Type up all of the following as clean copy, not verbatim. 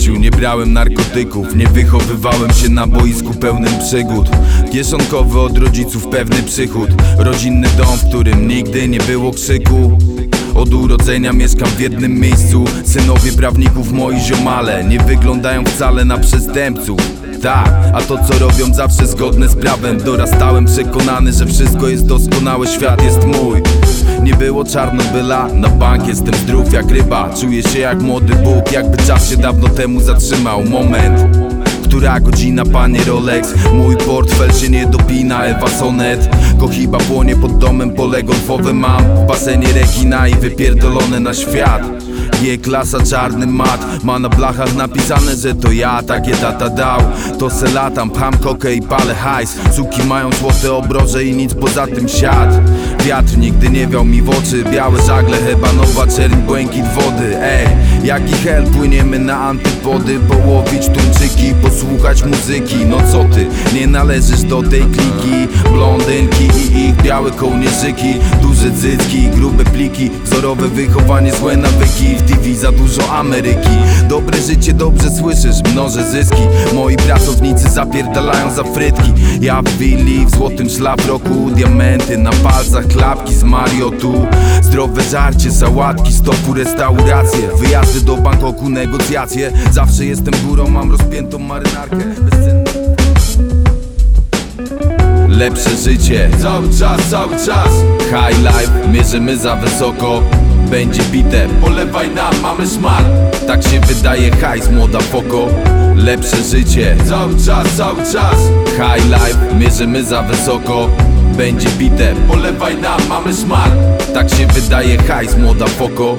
życiu nie brałem narkotyków, nie wychowywałem się na boisku pełnym przygód. Kieszonkowy od rodziców pewny przychód, rodzinny dom, w którym nigdy nie było krzyku. Od urodzenia mieszkam w jednym miejscu. Synowie prawników, moi ziomale, nie wyglądają wcale na przestępców. Tak, a to co robią zawsze zgodne z prawem. Dorastałem przekonany, że wszystko jest doskonałe, świat jest mój. Nie było Czarnobyla, na bank jestem zdrów jak ryba. Czuję się jak młody Bóg, jakby czas się dawno temu zatrzymał. Moment, która godzina, panie Rolex? Mój portfel się nie dopina, Ewa Sonet. Kohiba płonie pod domem, pole golfowe mam w basenie rekina i wypierdolone na świat. G-klasa, czarny mat, ma na blachach napisane, że to ja, takie tata dał. To se latam, pcham kokę i palę hajs. Suki mają złote obroże i nic poza tym siad. Wiatr nigdy nie wiał mi w oczy, białe żagle, hebanowa czerń, błękit wody. Ej, jaki hel, płyniemy na antypody, połowić tuńczyki, posłuchać muzyki. No co ty, nie należysz do tej kliki. Blondynki i ich białe kołnierzyki, duże cycki, grube pliki, wzorowe wychowanie, złe nawyki. W TV za dużo Ameryki. Dobre życie, dobrze słyszysz, mnożę zyski. Moi pracownicy zapierdalają za frytki. Ja w willi, w złotym szlafroku, diamenty na palcach, klapki z Mariotu. Zdrowe żarcie, sałatki, stopu, restauracje, wyjazdy do Bangkoku, negocjacje. Zawsze jestem górą, mam rozpiętą marynarkę. Lepsze życie, cały czas. High life, mierzymy za wysoko. Będzie bite, polewaj nam, mamy szmal. Tak się wydaje hajs, młoda foko. Lepsze życie, cały czas. High life, mierzymy za wysoko. Będzie bite, polewaj nam, mamy szmal. Tak się wydaje hajs, młoda foko.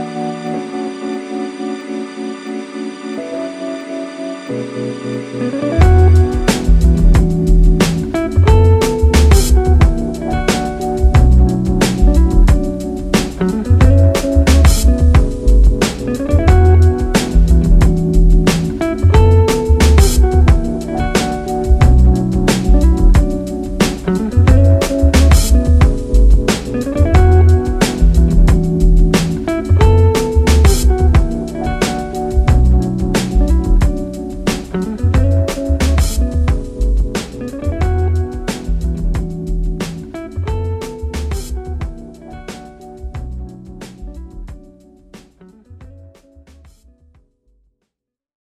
Thank